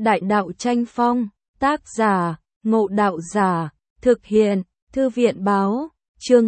Đại đạo tranh phong, tác giả, Ngộ Đạo Giả, thực hiện, Thư viện báo, chương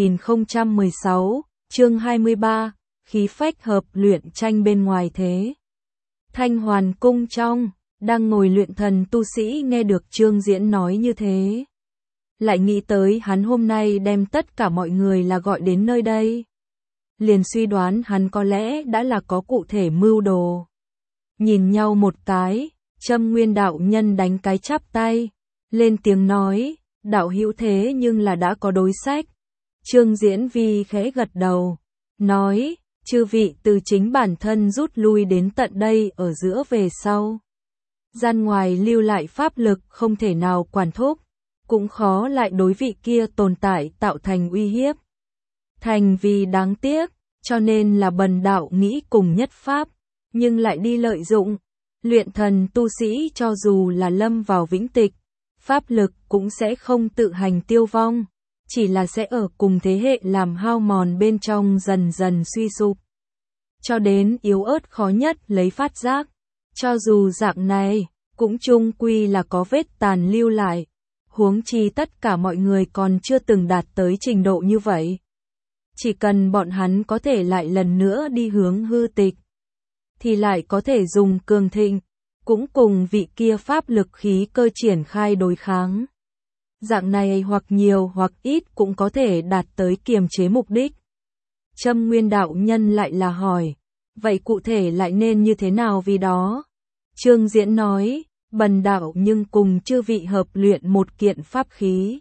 2016, chương 23, khí phách hợp luyện tranh bên ngoài thế. Thanh Hoàn cung trong, đang ngồi luyện thần tu sĩ nghe được Trương Diễn nói như thế. Lại nghĩ tới hắn hôm nay đem tất cả mọi người là gọi đến nơi đây. Liền suy đoán hắn có lẽ đã là có cụ thể mưu đồ. Nhìn nhau một cái, Châm Nguyên đạo nhân đánh cái chắp tay, lên tiếng nói, đạo hữu thế nhưng là đã có đối sách. Trương Diễn Vi khẽ gật đầu, nói, chư vị từ chính bản thân rút lui đến tận đây ở giữa về sau. Gian ngoài lưu lại pháp lực không thể nào quản thúc, cũng khó lại đối vị kia tồn tại tạo thành uy hiếp. Thành vì đáng tiếc, cho nên là bần đạo nghĩ cùng nhất pháp, nhưng lại đi lợi dụng. Luyện thần tu sĩ cho dù là lâm vào vĩnh tịch, pháp lực cũng sẽ không tự hành tiêu vong, chỉ là sẽ ở cùng thế hệ làm hao mòn bên trong dần dần suy sụp. Cho đến yếu ớt khó nhất lấy phát giác, cho dù dạng này, cũng chung quy là có vết tàn lưu lại, huống chi tất cả mọi người còn chưa từng đạt tới trình độ như vậy. Chỉ cần bọn hắn có thể lại lần nữa đi hướng hư tịch, thì lại có thể dùng cường thịnh, cũng cùng vị kia pháp lực khí cơ triển khai đối kháng. Dạng này hoặc nhiều hoặc ít cũng có thể đạt tới kiềm chế mục đích. Châm Nguyên đạo nhân lại là hỏi, vậy cụ thể lại nên như thế nào vì đó? Trương Diễn nói, bần đạo nhưng cùng chư vị hợp luyện một kiện pháp khí.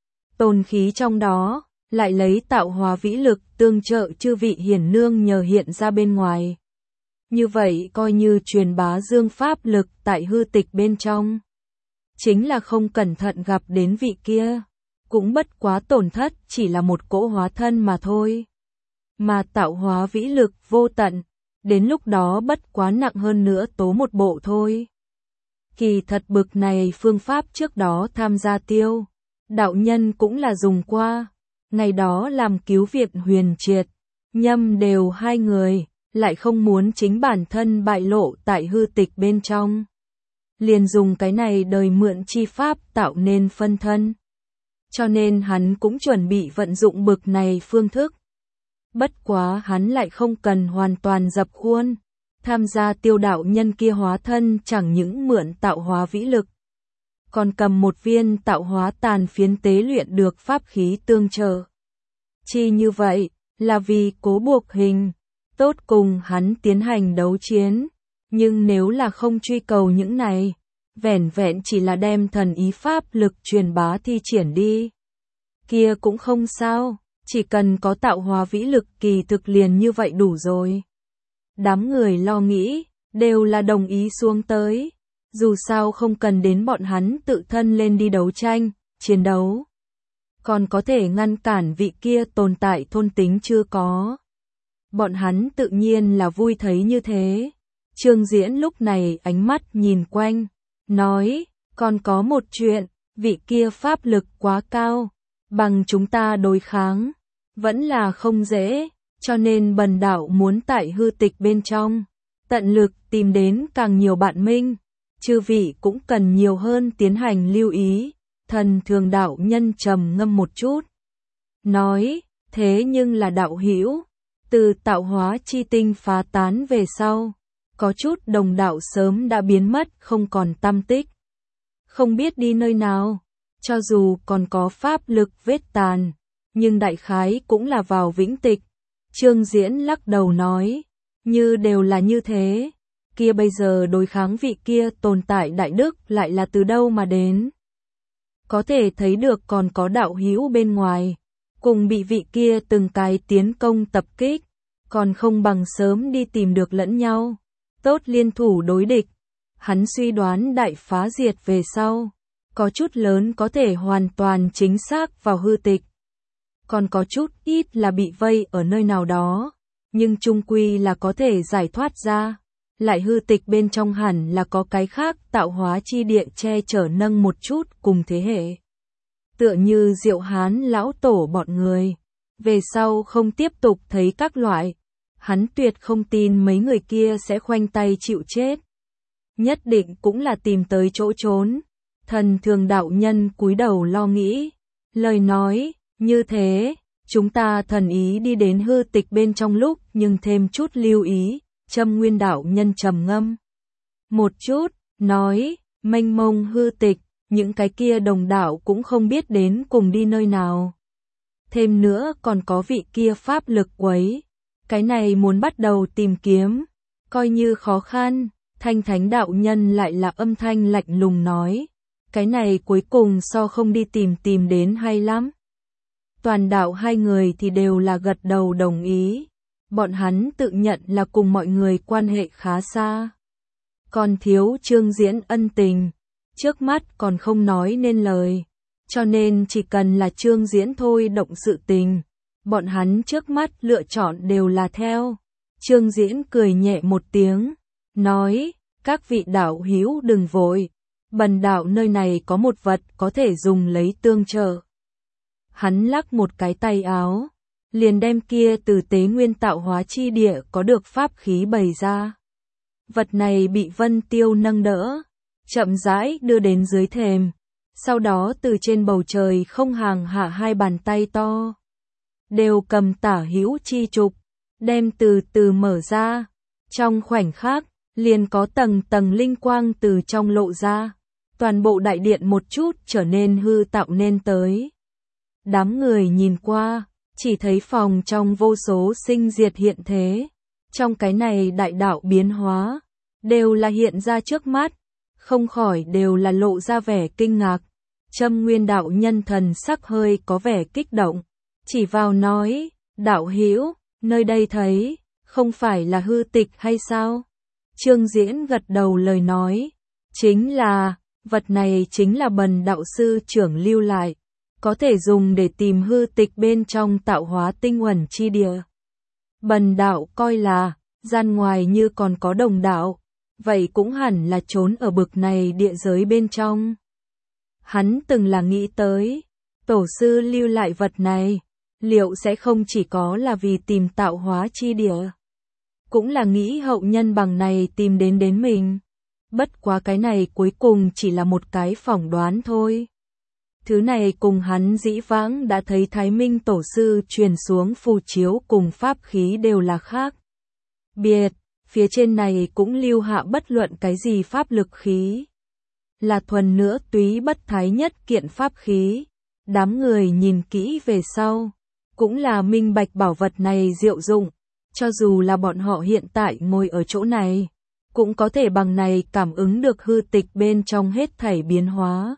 Tồn khí trong đó, lại lấy tạo hóa vĩ lực tương trợ chư vị hiển nương nhờ hiện ra bên ngoài. Như vậy coi như truyền bá dương pháp lực tại hư tịch bên trong. Chính là không cẩn thận gặp đến vị kia, cũng bất quá tổn thất chỉ là một cỗ hóa thân mà thôi. Mà tạo hóa vĩ lực vô tận, đến lúc đó bất quá nặng hơn nữa tố một bộ thôi. Kỳ thật bực này phương pháp trước đó tham gia Tiêu đạo nhân cũng là dùng qua, ngày đó làm cứu viện Huyền Triệt, Nhâm đều hai người, lại không muốn chính bản thân bại lộ tại hư tịch bên trong. Liền dùng cái này đời mượn chi pháp tạo nên phân thân. Cho nên hắn cũng chuẩn bị vận dụng bực này phương thức. Bất quá hắn lại không cần hoàn toàn dập khuôn. Tham gia Tiêu đạo nhân kia hóa thân chẳng những mượn tạo hóa vĩ lực, còn cầm một viên tạo hóa tàn phiến tế luyện được pháp khí tương trợ. Chi như vậy, là vì cố buộc hình tốt cùng hắn tiến hành đấu chiến, nhưng nếu là không truy cầu những này, vẻn vẹn chỉ là đem thần ý pháp lực truyền bá thi triển đi, kia cũng không sao, chỉ cần có tạo hóa vĩ lực kỳ thực liền như vậy đủ rồi. Đám người lo nghĩ, đều là đồng ý xuống tới, dù sao không cần đến bọn hắn tự thân lên đi đấu tranh, chiến đấu, còn có thể ngăn cản vị kia tồn tại thôn tính chưa có. Bọn hắn tự nhiên là vui thấy như thế. Trương Diễn lúc này ánh mắt nhìn quanh, nói, còn có một chuyện, vị kia pháp lực quá cao, bằng chúng ta đối kháng, vẫn là không dễ, cho nên bần đạo muốn tại hư tịch bên trong, tận lực tìm đến càng nhiều bạn minh, chư vị cũng cần nhiều hơn tiến hành lưu ý. Thần Thường đạo nhân trầm ngâm một chút, nói, thế nhưng là đạo hữu, từ tạo hóa chi tinh phá tán về sau, có chút đồng đạo sớm đã biến mất không còn tăm tích. Không biết đi nơi nào, cho dù còn có pháp lực vết tàn, nhưng đại khái cũng là vào vĩnh tịch. Trương Diễn lắc đầu nói, như đều là như thế, kia bây giờ đối kháng vị kia tồn tại đại đức lại là từ đâu mà đến. Có thể thấy được còn có đạo hữu bên ngoài, cùng bị vị kia từng cái tiến công tập kích, còn không bằng sớm đi tìm được lẫn nhau, tốt liên thủ đối địch. Hắn suy đoán đại phá diệt về sau, có chút lớn có thể hoàn toàn chính xác vào hư tịch, còn có chút ít là bị vây ở nơi nào đó, nhưng chung quy là có thể giải thoát ra. Lại hư tịch bên trong hẳn là có cái khác tạo hóa chi địa che chở nâng một chút cùng thế hệ. Tựa như Diệu Hán lão tổ bọn người, về sau không tiếp tục thấy các loại, hắn tuyệt không tin mấy người kia sẽ khoanh tay chịu chết. nhất định cũng là tìm tới chỗ trốn. Thần Thường đạo nhân cúi đầu lo nghĩ, lời nói, như thế, chúng ta thần ý đi đến hư tịch bên trong lúc nhưng thêm chút lưu ý, Châm Nguyên đạo nhân trầm ngâm. Một chút, nói, mênh mông hư tịch, những cái kia đồng đạo cũng không biết đến cùng đi nơi nào. Thêm nữa còn có vị kia pháp lực quấy, cái này muốn bắt đầu tìm kiếm, coi như khó khăn. Thanh Thánh đạo nhân lại là âm thanh lạnh lùng nói, cái này cuối cùng so không đi tìm đến hay lắm. Toàn đạo hai người thì đều là gật đầu đồng ý, bọn hắn tự nhận là cùng mọi người quan hệ khá xa. Còn thiếu Trương Diễn ân tình, trước mắt còn không nói nên lời, cho nên chỉ cần là Trương Diễn thôi động sự tình, bọn hắn trước mắt lựa chọn đều là theo. Trương Diễn cười nhẹ một tiếng, nói, các vị đạo hữu đừng vội, bần đạo nơi này có một vật có thể dùng lấy tương trợ. Hắn lắc một cái tay áo, liền đem kia từ tế nguyên tạo hóa chi địa có được pháp khí bày ra. Vật này bị Vân Tiêu nâng đỡ, chậm rãi đưa đến dưới thềm, sau đó từ trên bầu trời không hàng hạ hai bàn tay to, đều cầm tả hữu chi trục, đem từ từ mở ra. Trong khoảnh khắc, liền có tầng tầng linh quang từ trong lộ ra, toàn bộ đại điện một chút trở nên hư tạo nên tới. Đám người nhìn qua, chỉ thấy phòng trong vô số sinh diệt hiện thế, trong cái này đại đạo biến hóa, đều là hiện ra trước mắt, không khỏi đều là lộ ra vẻ kinh ngạc. Châm Nguyên đạo nhân thần sắc hơi có vẻ kích động, chỉ vào nói, đạo hữu, nơi đây thấy, không phải là hư tịch hay sao? Trương Diễn gật đầu lời nói, chính là, vật này chính là bần đạo sư trưởng lưu lại, có thể dùng để tìm hư tịch bên trong tạo hóa tinh uẩn chi địa. Bần đạo coi là, gian ngoài như còn có đồng đạo, vậy cũng hẳn là trốn ở bực này địa giới bên trong. Hắn từng là nghĩ tới, tổ sư lưu lại vật này, liệu sẽ không chỉ có là vì tìm tạo hóa chi địa, cũng là nghĩ hậu nhân bằng này tìm đến mình. Bất quá cái này cuối cùng chỉ là một cái phỏng đoán thôi. Thứ này cùng hắn dĩ vãng đã thấy Thái Minh tổ sư truyền xuống phù chiếu cùng pháp khí đều là khác biệt, phía trên này cũng lưu hạ bất luận cái gì pháp lực khí, là thuần nữa túy bất thái nhất kiện pháp khí. Đám người nhìn kỹ về sau, cũng là minh bạch bảo vật này diệu dụng, cho dù là bọn họ hiện tại ngồi ở chỗ này, cũng có thể bằng này cảm ứng được hư tịch bên trong hết thảy biến hóa.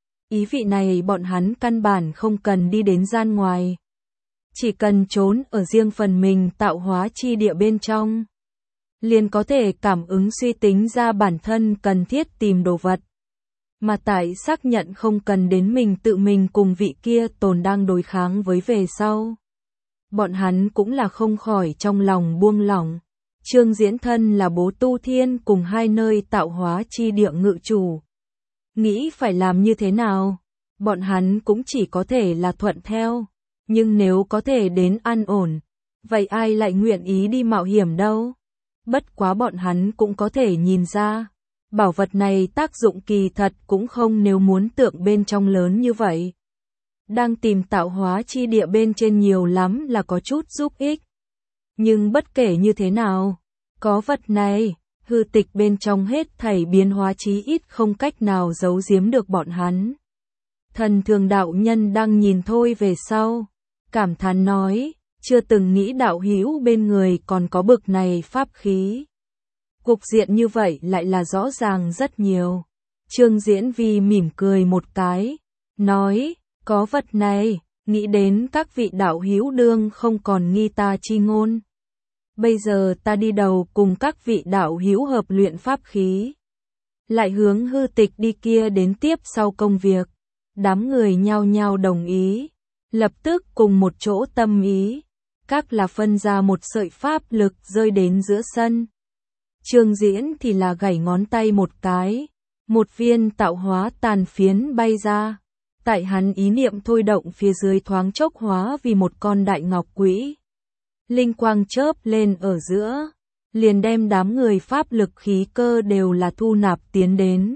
Ý vị này bọn hắn căn bản không cần đi đến gian ngoài, chỉ cần trốn ở riêng phần mình tạo hóa chi địa bên trong, liền có thể cảm ứng suy tính ra bản thân cần thiết tìm đồ vật. Mà tại xác nhận không cần đến mình tự mình cùng vị kia tồn đang đối kháng với về sau, bọn hắn cũng là không khỏi trong lòng buông lỏng. Trương Diễn thân là bố tu thiên cùng hai nơi tạo hóa chi địa ngự chủ, nghĩ phải làm như thế nào, bọn hắn cũng chỉ có thể là thuận theo, nhưng nếu có thể đến an ổn, vậy ai lại nguyện ý đi mạo hiểm đâu. Bất quá bọn hắn cũng có thể nhìn ra, bảo vật này tác dụng kỳ thật cũng không nếu muốn tượng bên trong lớn như vậy. Đang tìm tạo hóa chi địa bên trên nhiều lắm là có chút giúp ích. Nhưng bất kể như thế nào, có vật này, hư tịch bên trong hết thảy biến hóa chí ít không cách nào giấu giếm được bọn hắn. Thần Thường đạo nhân đang nhìn thôi về sau, cảm thán nói, chưa từng nghĩ đạo hữu bên người còn có bực này pháp khí. Cục diện như vậy lại là rõ ràng rất nhiều. Trương Diễn Vi mỉm cười một cái, nói, có vật này, nghĩ đến các vị đạo hữu đương không còn nghi ta chi ngôn. Bây giờ ta đi đầu cùng các vị đạo hữu hợp luyện pháp khí, lại hướng hư tịch đi kia đến tiếp sau công việc. Đám người nhao nhao đồng ý, lập tức cùng một chỗ tâm ý, các là phân ra một sợi pháp lực rơi đến giữa sân. Trương Diễn thì là gảy ngón tay một cái, một viên tạo hóa tàn phiến bay ra, tại hắn ý niệm thôi động phía dưới thoáng chốc hóa vì một con đại ngọc quỹ. Linh quang chớp lên ở giữa, liền đem đám người pháp lực khí cơ đều là thu nạp tiến đến.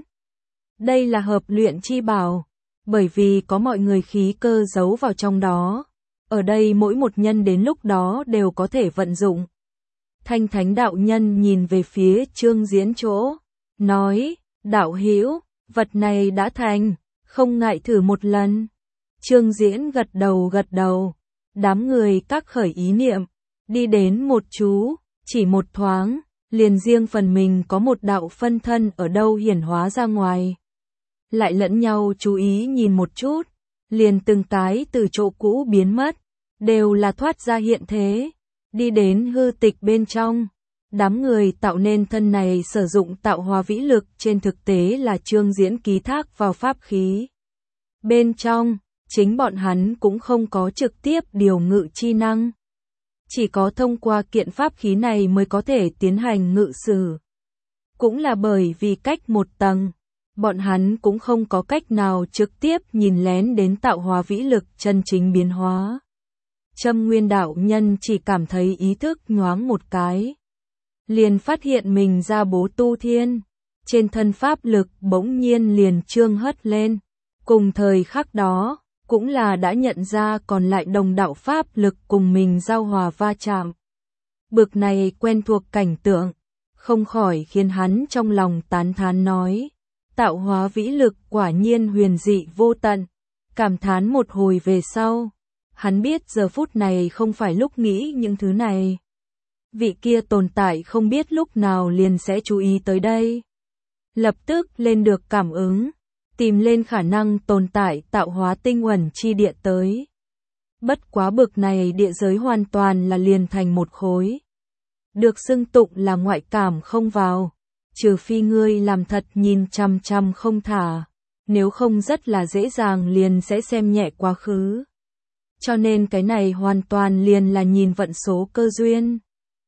Đây là hợp luyện chi bảo, bởi vì có mọi người khí cơ giấu vào trong đó. Ở đây mỗi một nhân đến lúc đó đều có thể vận dụng. Thanh Thánh đạo nhân nhìn về phía Trương Diễn chỗ, nói, đạo hữu, vật này đã thành, không ngại thử một lần. Trương Diễn gật đầu, đám người các khởi ý niệm, đi đến một chú, chỉ một thoáng, liền riêng phần mình có một đạo phân thân ở đâu hiển hóa ra ngoài. Lại lẫn nhau chú ý nhìn một chút, liền từng cái từ chỗ cũ biến mất, đều là thoát ra hiện thế, đi đến hư tịch bên trong. Đám người tạo nên thân này sử dụng tạo hóa vĩ lực trên thực tế là Trương Diễn ký thác vào pháp khí. Bên trong, chính bọn hắn cũng không có trực tiếp điều ngự chi năng. Chỉ có thông qua kiện pháp khí này mới có thể tiến hành ngự sử. Cũng là bởi vì cách một tầng, bọn hắn cũng không có cách nào trực tiếp nhìn lén đến tạo hóa vĩ lực chân chính biến hóa. Châm Nguyên đạo nhân chỉ cảm thấy ý thức nhoáng một cái. Liền phát hiện mình ra bố tu thiên, trên thân pháp lực bỗng nhiên liền trương hất lên. Cùng thời khắc đó, cũng là đã nhận ra còn lại đồng đạo pháp lực cùng mình giao hòa va chạm. Bực này quen thuộc cảnh tượng, không khỏi khiến hắn trong lòng tán thán nói, tạo hóa vĩ lực quả nhiên huyền dị vô tận. Cảm thán một hồi về sau, hắn biết giờ phút này không phải lúc nghĩ những thứ này. Vị kia tồn tại không biết lúc nào liền sẽ chú ý tới đây. Lập tức lên được cảm ứng, tìm lên khả năng tồn tại tạo hóa tinh uẩn chi địa tới. Bất quá bực này địa giới hoàn toàn là liền thành một khối. Được xưng tụng là ngoại cảm không vào, trừ phi ngươi làm thật nhìn chằm chằm không thả, nếu không rất là dễ dàng liền sẽ xem nhẹ quá khứ. Cho nên cái này hoàn toàn liền là nhìn vận số cơ duyên.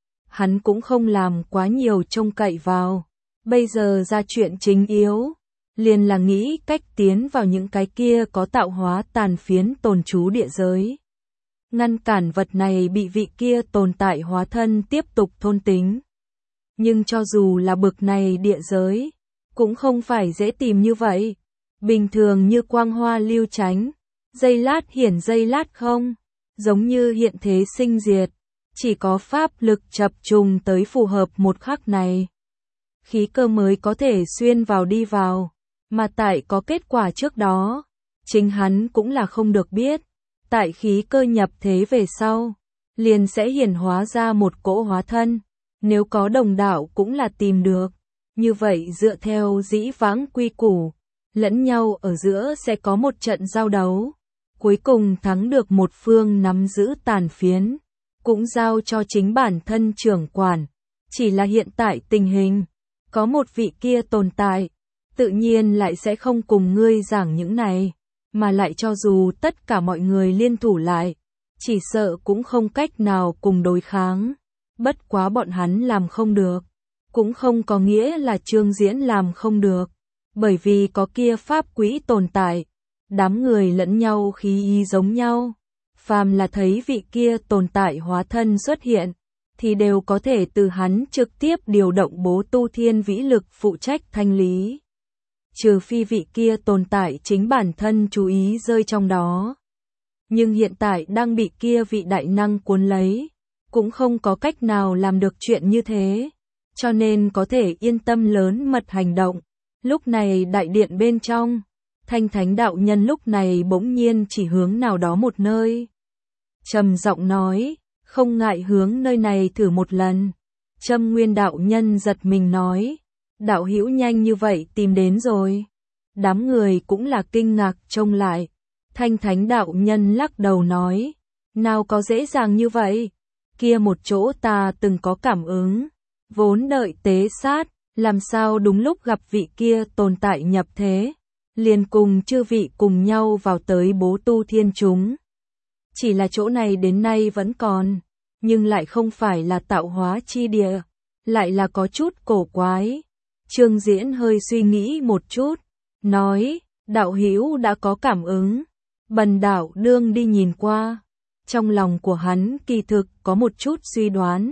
Hắn cũng không làm quá nhiều trông cậy vào. Bây giờ ra chuyện chính yếu, liền là nghĩ cách tiến vào những cái kia có tạo hóa tàn phiến tồn trú địa giới. Ngăn cản vật này bị vị kia tồn tại hóa thân tiếp tục thôn tính. Nhưng cho dù là bực này địa giới, cũng không phải dễ tìm như vậy. Bình thường như quang hoa lưu tránh, giây lát hiển giây lát không, giống như hiện thế sinh diệt, chỉ có pháp lực chập trùng tới phù hợp một khắc này. Khí cơ mới có thể xuyên vào đi vào, mà tại có kết quả trước đó, chính hắn cũng là không được biết. Tại khí cơ nhập thế về sau, liền sẽ hiển hóa ra một cỗ hóa thân, nếu có đồng đạo cũng là tìm được. Như vậy dựa theo dĩ vãng quy củ, lẫn nhau ở giữa sẽ có một trận giao đấu. Cuối cùng thắng được một phương nắm giữ tàn phiến, cũng giao cho chính bản thân trưởng quản. Chỉ là hiện tại tình hình, có một vị kia tồn tại, tự nhiên lại sẽ không cùng ngươi giảng những này, mà lại cho dù tất cả mọi người liên thủ lại, chỉ sợ cũng không cách nào cùng đối kháng. Bất quá bọn hắn làm không được, cũng không có nghĩa là Trương Diễn làm không được, bởi vì có kia pháp quỹ tồn tại, đám người lẫn nhau khí ý giống nhau. Phàm là thấy vị kia tồn tại hóa thân xuất hiện, thì đều có thể từ hắn trực tiếp điều động bố tu thiên vĩ lực phụ trách thanh lý. Trừ phi vị kia tồn tại chính bản thân chú ý rơi trong đó. Nhưng hiện tại đang bị kia vị đại năng cuốn lấy, cũng không có cách nào làm được chuyện như thế, cho nên có thể yên tâm lớn mật hành động. Lúc này đại điện bên trong, Thanh Thánh đạo nhân lúc này bỗng nhiên chỉ hướng nào đó một nơi. Trầm giọng nói, không ngại hướng nơi này thử một lần. Châm Nguyên đạo nhân giật mình nói, đạo hữu nhanh như vậy tìm đến rồi. Đám người cũng là kinh ngạc trông lại. Thanh Thánh đạo nhân lắc đầu nói, nào có dễ dàng như vậy. Kia một chỗ ta từng có cảm ứng, vốn đợi tế sát, làm sao đúng lúc gặp vị kia tồn tại nhập thế, liền cùng chư vị cùng nhau vào tới bố tu thiên chúng. Chỉ là chỗ này đến nay vẫn còn, nhưng lại không phải là tạo hóa chi địa, lại là có chút cổ quái. Trương Diễn hơi suy nghĩ một chút, nói, đạo hữu đã có cảm ứng, bần đạo đương đi nhìn qua. Trong lòng của hắn kỳ thực có một chút suy đoán,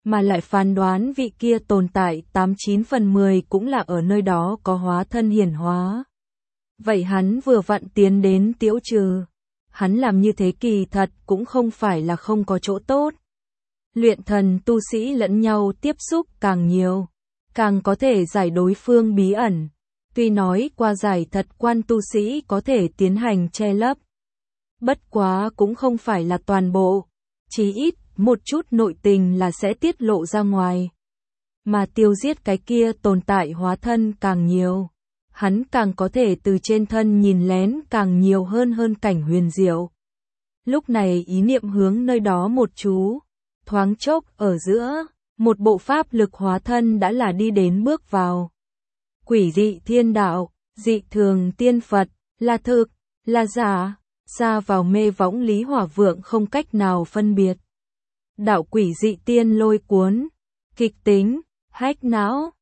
mà lại phán đoán vị kia tồn tại 89 phần 10 cũng là ở nơi đó có hóa thân hiển hóa. Vậy hắn vừa vặn tiến đến tiêu trừ. Hắn làm như thế kỳ thật cũng không phải là không có chỗ tốt. Luyện thần tu sĩ lẫn nhau tiếp xúc càng nhiều, càng có thể giải đối phương bí ẩn. Tuy nói qua giải thật quan tu sĩ có thể tiến hành che lấp. Bất quá cũng không phải là toàn bộ. Chí ít, một chút nội tình là sẽ tiết lộ ra ngoài. Mà tiêu giết cái kia tồn tại hóa thân càng nhiều. Hắn càng có thể từ trên thân nhìn lén càng nhiều hơn cảnh huyền diệu. Lúc này ý niệm hướng nơi đó một chú. Thoáng chốc ở giữa, một bộ pháp lực hóa thân đã là đi đến bước vào. Quỷ dị thiên đạo, dị thường tiên Phật, là thực, là giả, xa vào mê võng Lý Hỏa Vượng không cách nào phân biệt. Đạo quỷ dị tiên lôi cuốn, kịch tính, hách não,